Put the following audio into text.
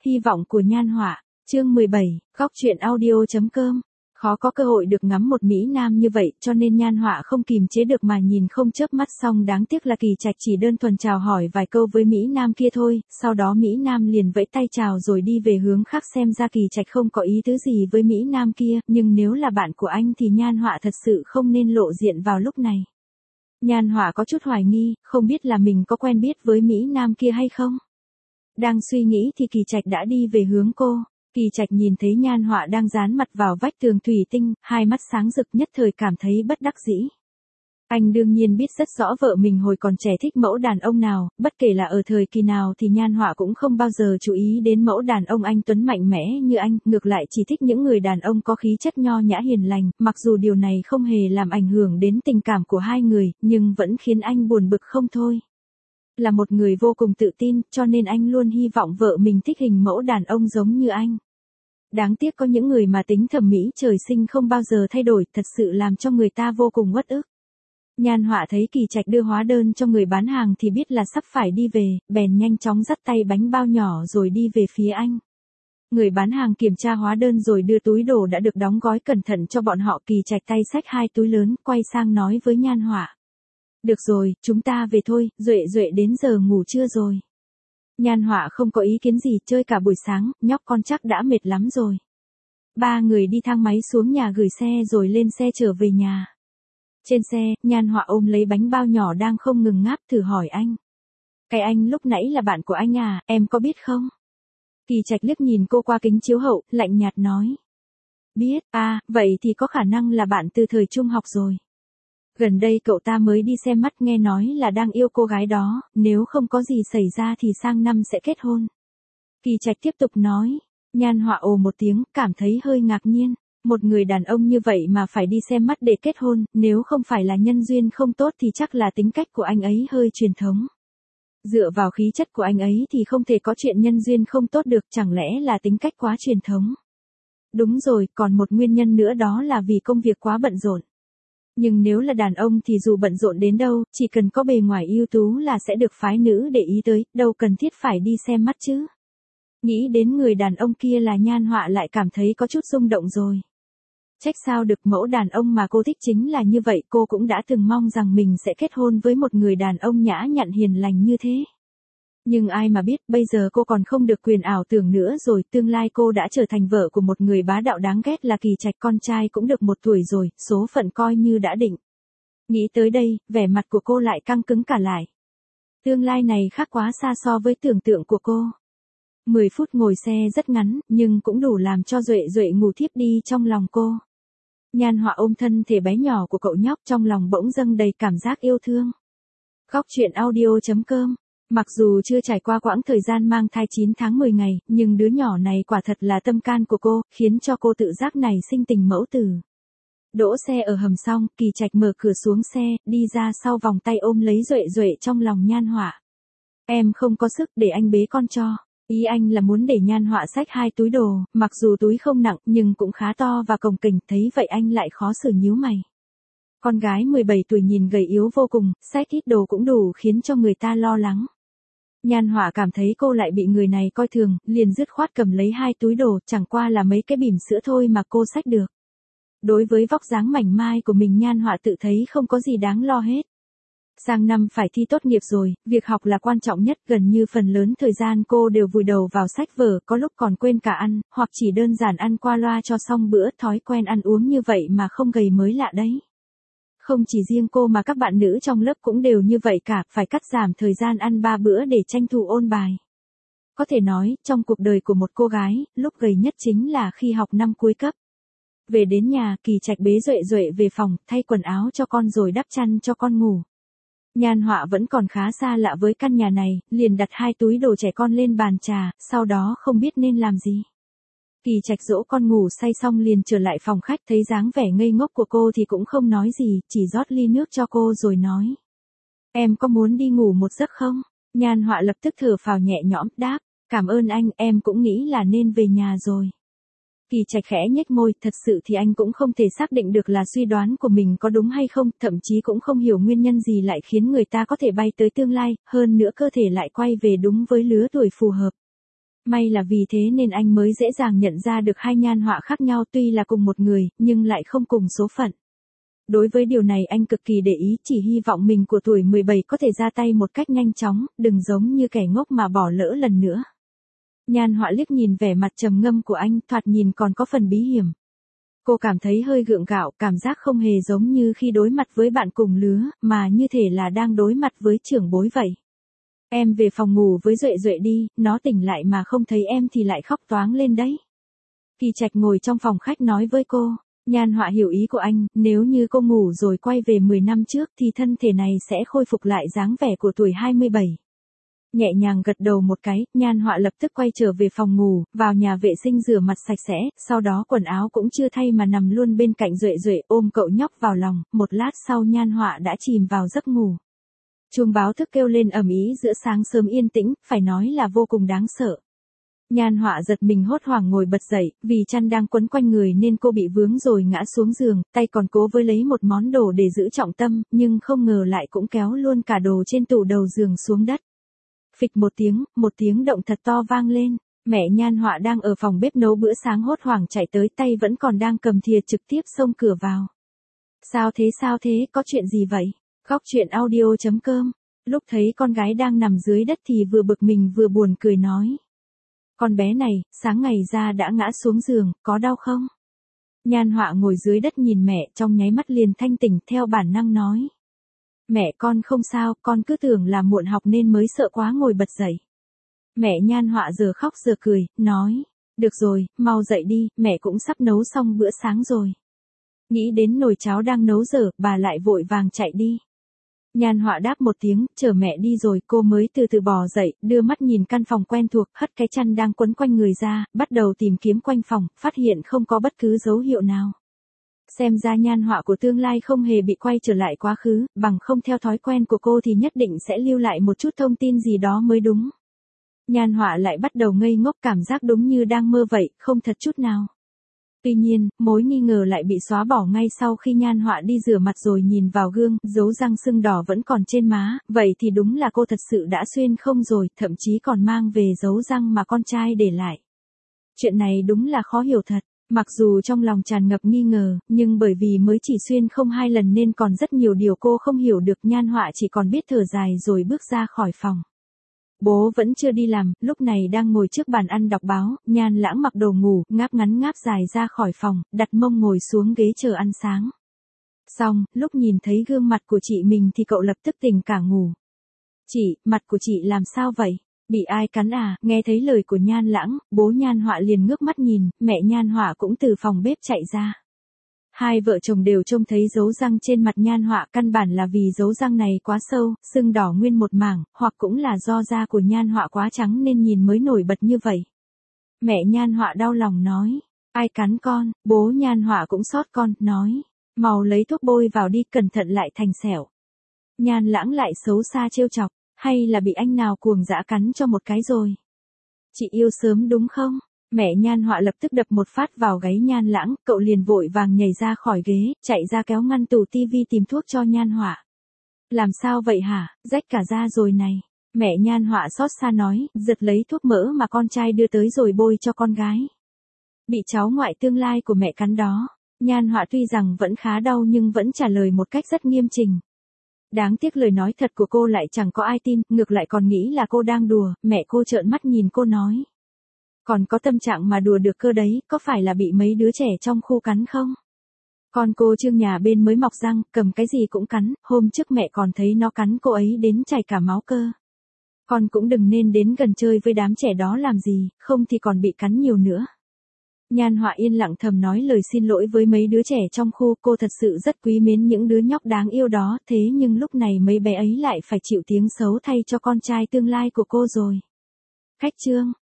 Hy vọng của Nhan Họa, chương 17, góc truyện audio.com. Khó có cơ hội được ngắm một Mỹ Nam như vậy, cho nên Nhan Họa không kìm chế được mà nhìn không chớp mắt. Xong đáng tiếc là Kỳ Trạch chỉ đơn thuần chào hỏi vài câu với Mỹ Nam kia thôi, sau đó Mỹ Nam liền vẫy tay chào rồi đi về hướng khác. Xem ra Kỳ Trạch không có ý tứ gì với Mỹ Nam kia, nhưng nếu là bạn của anh thì Nhan Họa thật sự không nên lộ diện vào lúc này. Nhan Họa có chút hoài nghi, không biết là mình có quen biết với Mỹ Nam kia hay không. Đang suy nghĩ thì Kỳ Trạch đã đi về hướng cô. Kỳ Trạch nhìn thấy Nhan Họa đang dán mặt vào vách tường thủy tinh, hai mắt sáng rực, nhất thời cảm thấy bất đắc dĩ. Anh đương nhiên biết rất rõ vợ mình hồi còn trẻ thích mẫu đàn ông nào, bất kể là ở thời kỳ nào thì Nhan Họa cũng không bao giờ chú ý đến mẫu đàn ông anh tuấn mạnh mẽ như anh, ngược lại chỉ thích những người đàn ông có khí chất nho nhã hiền lành. Mặc dù điều này không hề làm ảnh hưởng đến tình cảm của hai người, nhưng vẫn khiến anh buồn bực không thôi. Là một người vô cùng tự tin, cho nên anh luôn hy vọng vợ mình thích hình mẫu đàn ông giống như anh. Đáng tiếc có những người mà tính thẩm mỹ trời sinh không bao giờ thay đổi, thật sự làm cho người ta vô cùng uất ức. Nhan Họa thấy Kỳ Trạch đưa hóa đơn cho người bán hàng thì biết là sắp phải đi về, bèn nhanh chóng dắt tay bánh bao nhỏ rồi đi về phía anh. Người bán hàng kiểm tra hóa đơn rồi đưa túi đồ đã được đóng gói cẩn thận cho bọn họ. Kỳ Trạch tay xách hai túi lớn, quay sang nói với Nhan Họa. Được rồi, chúng ta về thôi, Duệ đến giờ ngủ trưa rồi. Nhan Họa không có ý kiến gì, chơi cả buổi sáng, nhóc con chắc đã mệt lắm rồi. Ba người đi thang máy xuống nhà gửi xe rồi lên xe trở về nhà. Trên xe, Nhan Họa ôm lấy bánh bao nhỏ đang không ngừng ngáp, thử hỏi anh. Cái anh lúc nãy là bạn của anh à, em có biết không? Kỳ Trạch liếc nhìn cô qua kính chiếu hậu, lạnh nhạt nói. Biết, à, vậy thì có khả năng là bạn từ thời trung học rồi. Gần đây cậu ta mới đi xem mắt, nghe nói là đang yêu cô gái đó, nếu không có gì xảy ra thì sang năm sẽ kết hôn. Kỳ Trạch tiếp tục nói. Nhan Họa ồ một tiếng, cảm thấy hơi ngạc nhiên. Một người đàn ông như vậy mà phải đi xem mắt để kết hôn, nếu không phải là nhân duyên không tốt thì chắc là tính cách của anh ấy hơi truyền thống. Dựa vào khí chất của anh ấy thì không thể có chuyện nhân duyên không tốt được, chẳng lẽ là tính cách quá truyền thống. Đúng rồi, còn một nguyên nhân nữa đó là vì công việc quá bận rộn. Nhưng nếu là đàn ông thì dù bận rộn đến đâu, chỉ cần có bề ngoài ưu tú là sẽ được phái nữ để ý tới, đâu cần thiết phải đi xem mắt chứ. Nghĩ đến người đàn ông kia là Nhan Họa lại cảm thấy có chút rung động rồi. Trách sao được, mẫu đàn ông mà cô thích chính là như vậy, cô cũng đã từng mong rằng mình sẽ kết hôn với một người đàn ông nhã nhặn hiền lành như thế. Nhưng ai mà biết, bây giờ cô còn không được quyền ảo tưởng nữa rồi, tương lai cô đã trở thành vợ của một người bá đạo đáng ghét là Kỳ Trạch, con trai cũng được 1 tuổi rồi, số phận coi như đã định. Nghĩ tới đây, vẻ mặt của cô lại căng cứng cả lại. Tương lai này khác quá xa so với tưởng tượng của cô. 10 phút ngồi xe rất ngắn, nhưng cũng đủ làm cho Duệ ngủ thiếp đi trong lòng cô. Nhan Họa ôm thân thể bé nhỏ của cậu nhóc, trong lòng bỗng dâng đầy cảm giác yêu thương. Góc truyện audio.com. Mặc dù chưa trải qua quãng thời gian mang thai 9 tháng 10 ngày, nhưng đứa nhỏ này quả thật là tâm can của cô, khiến cho cô tự giác nảy sinh tình mẫu tử. Đỗ xe ở hầm xong, Kỳ Trạch mở cửa xuống xe, đi ra sau vòng tay ôm lấy Duệ trong lòng Nhan Họa. Em không có sức, để anh bế con cho. Ý anh là muốn để Nhan Họa xách 2 túi đồ, mặc dù túi không nặng nhưng cũng khá to và cồng kềnh, thấy vậy anh lại khó xử nhíu mày. Con gái 17 tuổi nhìn gầy yếu vô cùng, xách ít đồ cũng đủ khiến cho người ta lo lắng. Nhan Họa cảm thấy cô lại bị người này coi thường, liền dứt khoát cầm lấy 2 túi đồ, chẳng qua là mấy cái bỉm sữa thôi mà cô xách được. Đối với vóc dáng mảnh mai của mình, Nhan Họa tự thấy không có gì đáng lo hết. Sang năm phải thi tốt nghiệp rồi, việc học là quan trọng nhất, gần như phần lớn thời gian cô đều vùi đầu vào sách vở, có lúc còn quên cả ăn, hoặc chỉ đơn giản ăn qua loa cho xong bữa. Thói quen ăn uống như vậy mà không gầy mới lạ đấy. Không chỉ riêng cô mà các bạn nữ trong lớp cũng đều như vậy cả, phải cắt giảm thời gian ăn 3 bữa để tranh thủ ôn bài. Có thể nói, trong cuộc đời của một cô gái, lúc gầy nhất chính là khi học năm cuối cấp. Về đến nhà, Kỳ Trạch bế Duệ về phòng, thay quần áo cho con rồi đắp chăn cho con ngủ. Nhan Họa vẫn còn khá xa lạ với căn nhà này, liền đặt 2 túi đồ trẻ con lên bàn trà, sau đó không biết nên làm gì. Kỳ Trạch dỗ con ngủ say xong liền trở lại phòng khách, thấy dáng vẻ ngây ngốc của cô thì cũng không nói gì, chỉ rót ly nước cho cô rồi nói. Em có muốn đi ngủ một giấc không? Nhan Họa lập tức thở phào nhẹ nhõm, đáp, cảm ơn anh, em cũng nghĩ là nên về nhà rồi. Kỳ Trạch khẽ nhếch môi, thật sự thì anh cũng không thể xác định được là suy đoán của mình có đúng hay không, thậm chí cũng không hiểu nguyên nhân gì lại khiến người ta có thể bay tới tương lai, hơn nữa cơ thể lại quay về đúng với lứa tuổi phù hợp. May là vì thế nên anh mới dễ dàng nhận ra được hai nhan họa khác nhau, tuy là cùng một người, nhưng lại không cùng số phận. Đối với điều này anh cực kỳ để ý, chỉ hy vọng mình của tuổi 17 có thể ra tay một cách nhanh chóng, đừng giống như kẻ ngốc mà bỏ lỡ lần nữa. Nhan họa liếc nhìn vẻ mặt trầm ngâm của anh, thoạt nhìn còn có phần bí hiểm. Cô cảm thấy hơi gượng gạo, cảm giác không hề giống như khi đối mặt với bạn cùng lứa, mà như thể là đang đối mặt với trưởng bối vậy. Em về phòng ngủ với Duệ Duệ đi, nó tỉnh lại mà không thấy em thì lại khóc toáng lên đấy. Kỳ Trạch ngồi trong phòng khách nói với cô. Nhan họa hiểu ý của anh, nếu như cô ngủ rồi quay về 10 năm trước thì thân thể này sẽ khôi phục lại dáng vẻ của tuổi 27. Nhẹ nhàng gật đầu một cái, nhan họa lập tức quay trở về phòng ngủ, vào nhà vệ sinh rửa mặt sạch sẽ, sau đó quần áo cũng chưa thay mà nằm luôn bên cạnh Duệ Duệ, ôm cậu nhóc vào lòng, một lát sau nhan họa đã chìm vào giấc ngủ. Chuông báo thức kêu lên ầm ĩ giữa sáng sớm yên tĩnh, phải nói là vô cùng đáng sợ. Nhan họa giật mình hốt hoảng ngồi bật dậy, vì chăn đang quấn quanh người nên cô bị vướng rồi ngã xuống giường, tay còn cố với lấy một món đồ để giữ trọng tâm, nhưng không ngờ lại cũng kéo luôn cả đồ trên tủ đầu giường xuống đất. Phịch một tiếng động thật to vang lên, mẹ nhan họa đang ở phòng bếp nấu bữa sáng hốt hoảng chạy tới, tay vẫn còn đang cầm thìa trực tiếp xông cửa vào. Sao thế, có chuyện gì vậy? Góc chuyện audio.com. Lúc thấy con gái đang nằm dưới đất thì vừa bực mình vừa buồn cười nói. Con bé này, sáng ngày ra đã ngã xuống giường, có đau không? Nhan họa ngồi dưới đất nhìn mẹ, trong nháy mắt liền thanh tỉnh, theo bản năng nói. Mẹ con không sao, con cứ tưởng là muộn học nên mới sợ quá ngồi bật dậy. Mẹ nhan họa giờ khóc giờ cười, nói. Được rồi, mau dậy đi, mẹ cũng sắp nấu xong bữa sáng rồi. Nghĩ đến nồi cháo đang nấu dở, bà lại vội vàng chạy đi. Nhan họa đáp một tiếng, chờ mẹ đi rồi cô mới từ từ bò dậy, đưa mắt nhìn căn phòng quen thuộc, hất cái chăn đang quấn quanh người ra, bắt đầu tìm kiếm quanh phòng, phát hiện không có bất cứ dấu hiệu nào. Xem ra nhan họa của tương lai không hề bị quay trở lại quá khứ, bằng không theo thói quen của cô thì nhất định sẽ lưu lại một chút thông tin gì đó mới đúng. Nhan họa lại bắt đầu ngây ngốc, cảm giác đúng như đang mơ vậy, không thật chút nào. Tuy nhiên, mối nghi ngờ lại bị xóa bỏ ngay sau khi nhan họa đi rửa mặt rồi nhìn vào gương, dấu răng sưng đỏ vẫn còn trên má, vậy thì đúng là cô thật sự đã xuyên không rồi, thậm chí còn mang về dấu răng mà con trai để lại. Chuyện này đúng là khó hiểu thật, mặc dù trong lòng tràn ngập nghi ngờ, nhưng bởi vì mới chỉ xuyên không 2 lần nên còn rất nhiều điều cô không hiểu được, nhan họa chỉ còn biết thở dài rồi bước ra khỏi phòng. Bố vẫn chưa đi làm, lúc này đang ngồi trước bàn ăn đọc báo, Nhan Lãng mặc đồ ngủ, ngáp ngắn ngáp dài ra khỏi phòng, đặt mông ngồi xuống ghế chờ ăn sáng. Xong, lúc nhìn thấy gương mặt của chị mình thì cậu lập tức tỉnh cả ngủ. Chị, mặt của chị làm sao vậy? Bị ai cắn à? Nghe thấy lời của Nhan Lãng, bố Nhan Họa liền ngước mắt nhìn, mẹ Nhan Họa cũng từ phòng bếp chạy ra. Hai vợ chồng đều trông thấy dấu răng trên mặt Nhan Họa, căn bản là vì dấu răng này quá sâu, sưng đỏ nguyên một mảng, hoặc cũng là do da của Nhan Họa quá trắng nên nhìn mới nổi bật như vậy. Mẹ Nhan Họa đau lòng nói, ai cắn con, bố Nhan Họa cũng xót con, nói, mau lấy thuốc bôi vào đi, cẩn thận lại thành sẹo. Nhan Lãng lại xấu xa trêu chọc, hay là bị anh nào cuồng dã cắn cho một cái rồi. Chị yêu sớm đúng không? Mẹ Nhan Họa lập tức đập một phát vào gáy Nhan Lãng, cậu liền vội vàng nhảy ra khỏi ghế, chạy ra kéo ngăn tủ tivi tìm thuốc cho Nhan Họa. Làm sao vậy hả, rách cả da rồi này. Mẹ Nhan Họa xót xa nói, giật lấy thuốc mỡ mà con trai đưa tới rồi bôi cho con gái. Bị cháu ngoại tương lai của mẹ cắn đó. Nhan Họa tuy rằng vẫn khá đau nhưng vẫn trả lời một cách rất nghiêm chỉnh. Đáng tiếc lời nói thật của cô lại chẳng có ai tin, ngược lại còn nghĩ là cô đang đùa, mẹ cô trợn mắt nhìn cô nói. Còn có tâm trạng mà đùa được cơ đấy, có phải là bị mấy đứa trẻ trong khu cắn không? Con cô Trương nhà bên mới mọc răng, cầm cái gì cũng cắn, hôm trước mẹ còn thấy nó cắn cô ấy đến chảy cả máu cơ. Con cũng đừng nên đến gần chơi với đám trẻ đó làm gì, không thì còn bị cắn nhiều nữa. Nhan Họa yên lặng thầm nói lời xin lỗi với mấy đứa trẻ trong khu, cô thật sự rất quý mến những đứa nhóc đáng yêu đó, thế nhưng lúc này mấy bé ấy lại phải chịu tiếng xấu thay cho con trai tương lai của cô rồi. Cách chương